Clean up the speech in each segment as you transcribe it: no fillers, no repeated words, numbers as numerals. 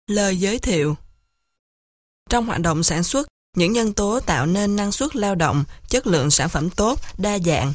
Lời giới thiệu. Trong hoạt động sản xuất, những nhân tố tạo nên năng suất lao động, chất lượng sản phẩm tốt, đa dạng.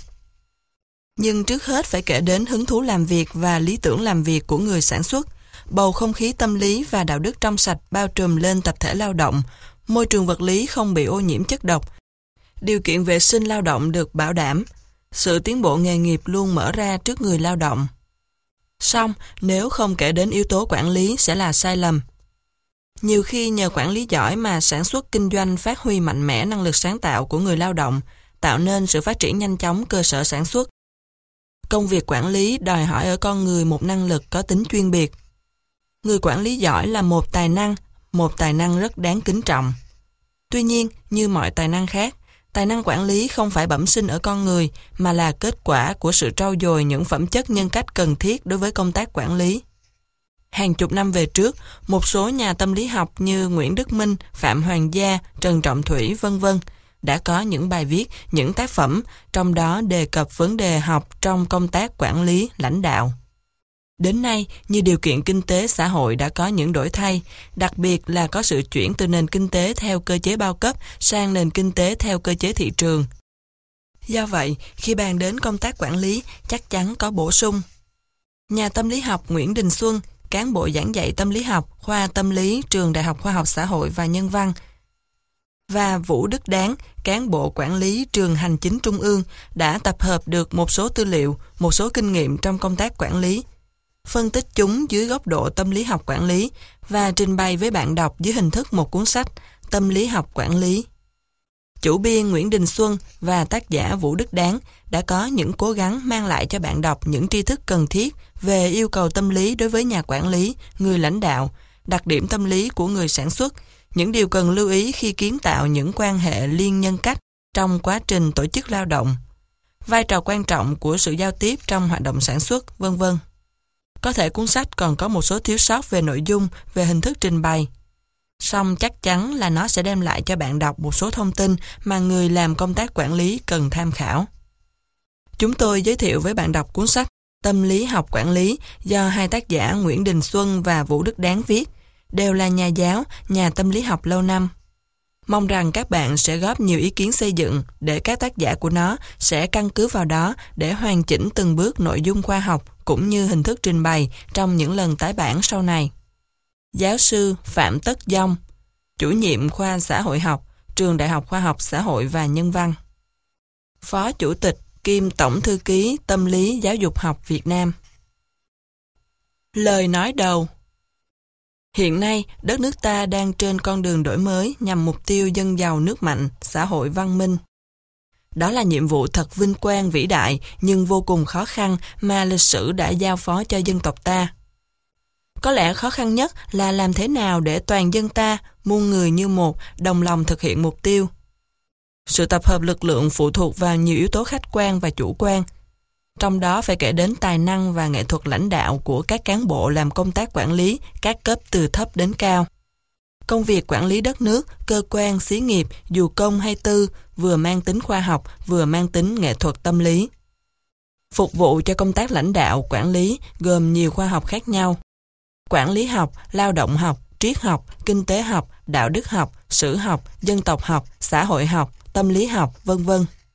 Nhưng trước hết phải kể đến hứng thú làm việc và lý tưởng làm việc của người sản xuất, bầu không khí tâm lý và đạo đức trong sạch bao trùm lên tập thể lao động, môi trường vật lý không bị ô nhiễm chất độc, điều kiện vệ sinh lao động được bảo đảm, sự tiến bộ nghề nghiệp luôn mở ra trước người lao động. Song, nếu không kể đến yếu tố quản lý sẽ là sai lầm. Nhiều khi nhờ quản lý giỏi mà sản xuất kinh doanh phát huy mạnh mẽ năng lực sáng tạo của người lao động, tạo nên sự phát triển nhanh chóng cơ sở sản xuất. Công việc quản lý đòi hỏi ở con người một năng lực có tính chuyên biệt. Người quản lý giỏi là một tài năng rất đáng kính trọng. Tuy nhiên, như mọi tài năng khác, tài năng quản lý không phải bẩm sinh ở con người mà là kết quả của sự trau dồi những phẩm chất nhân cách cần thiết đối với công tác quản lý. Hàng chục năm về trước, một số nhà tâm lý học như Nguyễn Đức Minh, Phạm Hoàng Gia, Trần Trọng Thủy v.v. đã có những bài viết, những tác phẩm, trong đó đề cập vấn đề học trong công tác quản lý, lãnh đạo. Đến nay, như điều kiện kinh tế xã hội đã có những đổi thay, đặc biệt là có sự chuyển từ nền kinh tế theo cơ chế bao cấp sang nền kinh tế theo cơ chế thị trường. Do vậy, khi bàn đến công tác quản lý, chắc chắn có bổ sung. Nhà tâm lý học Nguyễn Đình Xuân, cán bộ giảng dạy tâm lý học, khoa tâm lý, trường Đại học Khoa học Xã hội và Nhân văn, và Vũ Đức Đáng, cán bộ quản lý trường Hành chính Trung ương, đã tập hợp được một số tư liệu, một số kinh nghiệm trong công tác quản lý, phân tích chúng dưới góc độ tâm lý học quản lý và trình bày với bạn đọc dưới hình thức một cuốn sách Tâm lý học quản lý. Chủ biên Nguyễn Đình Xuân và tác giả Vũ Đức Đáng đã có những cố gắng mang lại cho bạn đọc những tri thức cần thiết về yêu cầu tâm lý đối với nhà quản lý, người lãnh đạo, đặc điểm tâm lý của người sản xuất, những điều cần lưu ý khi kiến tạo những quan hệ liên nhân cách trong quá trình tổ chức lao động, vai trò quan trọng của sự giao tiếp trong hoạt động sản xuất, v.v. Có thể cuốn sách còn có một số thiếu sót về nội dung, về hình thức trình bày. Song chắc chắn là nó sẽ đem lại cho bạn đọc một số thông tin mà người làm công tác quản lý cần tham khảo. Chúng tôi giới thiệu với bạn đọc cuốn sách Tâm lý học quản lý do hai tác giả Nguyễn Đình Xuân và Vũ Đức Đáng viết, đều là nhà giáo, nhà tâm lý học lâu năm. Mong rằng các bạn sẽ góp nhiều ý kiến xây dựng để các tác giả của nó sẽ căn cứ vào đó để hoàn chỉnh từng bước nội dung khoa học cũng như hình thức trình bày trong những lần tái bản sau này. Giáo sư Phạm Tất Dông, chủ nhiệm khoa xã hội học, trường Đại học Khoa học Xã hội và Nhân văn. Phó Chủ tịch kiêm Tổng Thư ký Tâm lý Giáo dục học Việt Nam. Lời nói đầu. Hiện nay, đất nước ta đang trên con đường đổi mới nhằm mục tiêu dân giàu nước mạnh, xã hội văn minh. Đó là nhiệm vụ thật vinh quang vĩ đại nhưng vô cùng khó khăn mà lịch sử đã giao phó cho dân tộc ta. Có lẽ khó khăn nhất là làm thế nào để toàn dân ta, muôn người như một, đồng lòng thực hiện mục tiêu. Sự tập hợp lực lượng phụ thuộc vào nhiều yếu tố khách quan và chủ quan. Trong đó phải kể đến tài năng và nghệ thuật lãnh đạo của các cán bộ làm công tác quản lý các cấp từ thấp đến cao. Công việc quản lý đất nước, cơ quan, xí nghiệp, dù công hay tư, vừa mang tính khoa học, vừa mang tính nghệ thuật tâm lý. Phục vụ cho công tác lãnh đạo, quản lý gồm nhiều khoa học khác nhau. Quản lý học, lao động học, triết học, kinh tế học, đạo đức học, sử học, dân tộc học, xã hội học, tâm lý học, v.v.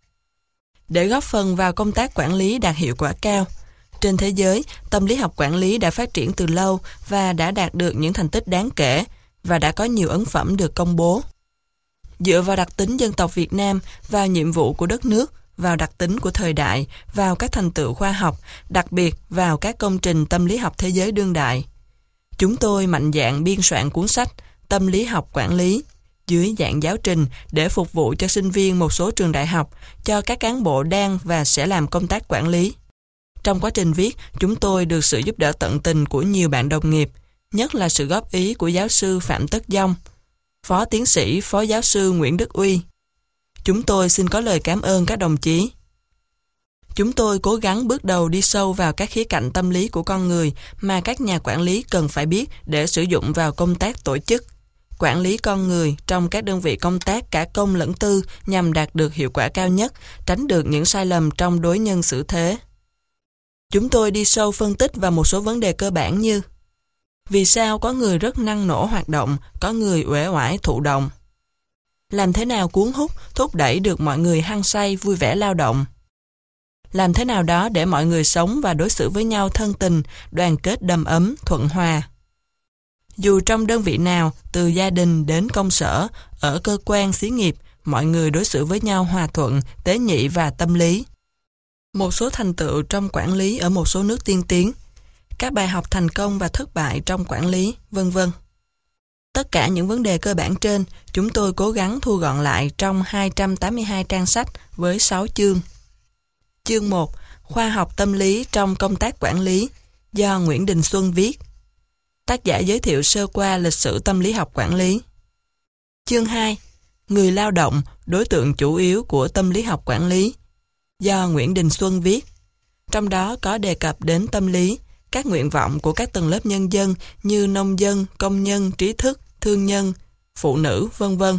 Để góp phần vào công tác quản lý đạt hiệu quả cao, trên thế giới, tâm lý học quản lý đã phát triển từ lâu và đã đạt được những thành tích đáng kể và đã có nhiều ấn phẩm được công bố. Dựa vào đặc tính dân tộc Việt Nam, vào nhiệm vụ của đất nước, vào đặc tính của thời đại, vào các thành tựu khoa học, đặc biệt vào các công trình tâm lý học thế giới đương đại, chúng tôi mạnh dạn biên soạn cuốn sách Tâm lý học quản lý dưới dạng giáo trình để phục vụ cho sinh viên một số trường đại học, cho các cán bộ đang và sẽ làm công tác quản lý. Trong quá trình viết, chúng tôi được sự giúp đỡ tận tình của nhiều bạn đồng nghiệp, nhất là sự góp ý của giáo sư Phạm Tất Dông, phó tiến sĩ, phó giáo sư Nguyễn Đức Uy. Chúng tôi xin có lời cảm ơn các đồng chí. Chúng tôi cố gắng bước đầu đi sâu vào các khía cạnh tâm lý của con người mà các nhà quản lý cần phải biết để sử dụng vào công tác tổ chức, quản lý con người trong các đơn vị công tác cả công lẫn tư nhằm đạt được hiệu quả cao nhất, tránh được những sai lầm trong đối nhân xử thế. Chúng tôi đi sâu phân tích vào một số vấn đề cơ bản như: Vì sao có người rất năng nổ hoạt động, có người uể oải thụ động? Làm thế nào cuốn hút, thúc đẩy được mọi người hăng say, vui vẻ lao động? Làm thế nào đó để mọi người sống và đối xử với nhau thân tình, đoàn kết đầm ấm, thuận hòa? Dù trong đơn vị nào, từ gia đình đến công sở, ở cơ quan, xí nghiệp, mọi người đối xử với nhau hòa thuận, tế nhị và tâm lý. Một số thành tựu trong quản lý ở một số nước tiên tiến, các bài học thành công và thất bại trong quản lý, vân vân. Tất cả những vấn đề cơ bản trên, chúng tôi cố gắng thu gọn lại trong 282 trang sách với 6 chương. Chương 1. Khoa học tâm lý trong công tác quản lý, do Nguyễn Đình Xuân viết. Tác giả giới thiệu sơ qua lịch sử tâm lý học quản lý. Chương 2. Người lao động, đối tượng chủ yếu của tâm lý học quản lý, do Nguyễn Đình Xuân viết. Trong đó có đề cập đến tâm lý, các nguyện vọng của các tầng lớp nhân dân như nông dân, công nhân, trí thức, thương nhân, phụ nữ, vân vân.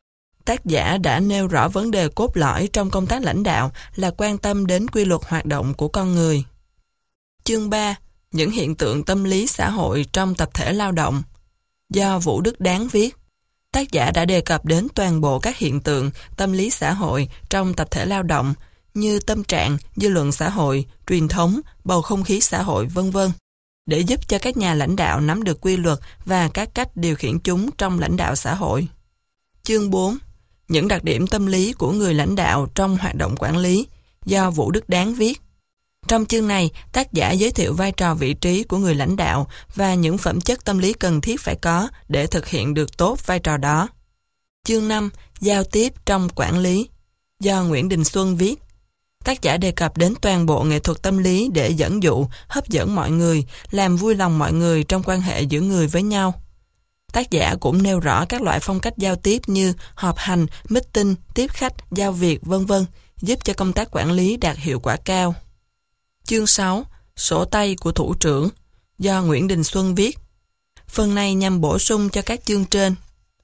Tác giả đã nêu rõ vấn đề cốt lõi trong công tác lãnh đạo là quan tâm đến quy luật hoạt động của con người. Chương 3. Những hiện tượng tâm lý xã hội trong tập thể lao động, do Vũ Đức Đáng viết. Tác giả đã đề cập đến toàn bộ các hiện tượng tâm lý xã hội trong tập thể lao động như tâm trạng, dư luận xã hội, truyền thống, bầu không khí xã hội, vân vân, để giúp cho các nhà lãnh đạo nắm được quy luật và các cách điều khiển chúng trong lãnh đạo xã hội. Chương 4. Những đặc điểm tâm lý của người lãnh đạo trong hoạt động quản lý, do Vũ Đức Đáng viết. Trong chương này, tác giả giới thiệu vai trò vị trí của người lãnh đạo và những phẩm chất tâm lý cần thiết phải có để thực hiện được tốt vai trò đó. Chương 5. Giao tiếp trong quản lý, do Nguyễn Đình Xuân viết. Tác giả đề cập đến toàn bộ nghệ thuật tâm lý để dẫn dụ, hấp dẫn mọi người, làm vui lòng mọi người trong quan hệ giữa người với nhau. Tác giả cũng nêu rõ các loại phong cách giao tiếp như họp hành, meeting, tiếp khách, giao việc, vân vân, giúp cho công tác quản lý đạt hiệu quả cao. Chương 6. Sổ tay của thủ trưởng, do Nguyễn Đình Xuân viết. Phần này nhằm bổ sung cho các chương trên.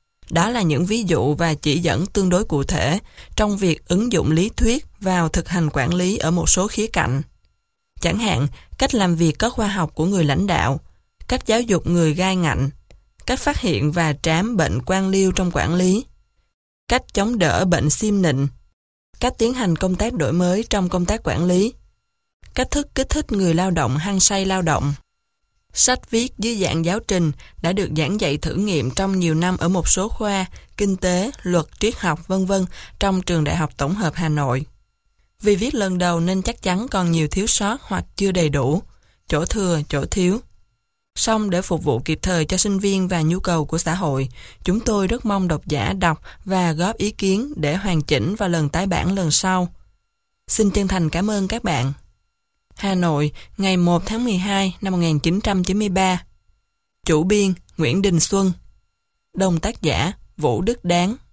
Đó là những ví dụ và chỉ dẫn tương đối cụ thể trong việc ứng dụng lý thuyết vào thực hành quản lý ở một số khía cạnh. Chẳng hạn, cách làm việc có khoa học của người lãnh đạo, cách giáo dục người gai ngạnh, cách phát hiện và trám bệnh quan liêu trong quản lý, cách chống đỡ bệnh xiêm nịnh, cách tiến hành công tác đổi mới trong công tác quản lý, cách thức kích thích người lao động hăng say lao động. Sách viết dưới dạng giáo trình đã được giảng dạy thử nghiệm trong nhiều năm ở một số khoa, kinh tế, luật, triết học, vân vân trong Trường Đại học Tổng hợp Hà Nội. Vì viết lần đầu nên chắc chắn còn nhiều thiếu sót hoặc chưa đầy đủ, chỗ thừa, chỗ thiếu. Song để phục vụ kịp thời cho sinh viên và nhu cầu của xã hội, chúng tôi rất mong độc giả đọc và góp ý kiến để hoàn chỉnh vào lần tái bản lần sau. Xin chân thành cảm ơn các bạn. Hà Nội, ngày 1 tháng 12 năm 1993. Chủ biên Nguyễn Đình Xuân. Đồng tác giả Vũ Đức Đáng.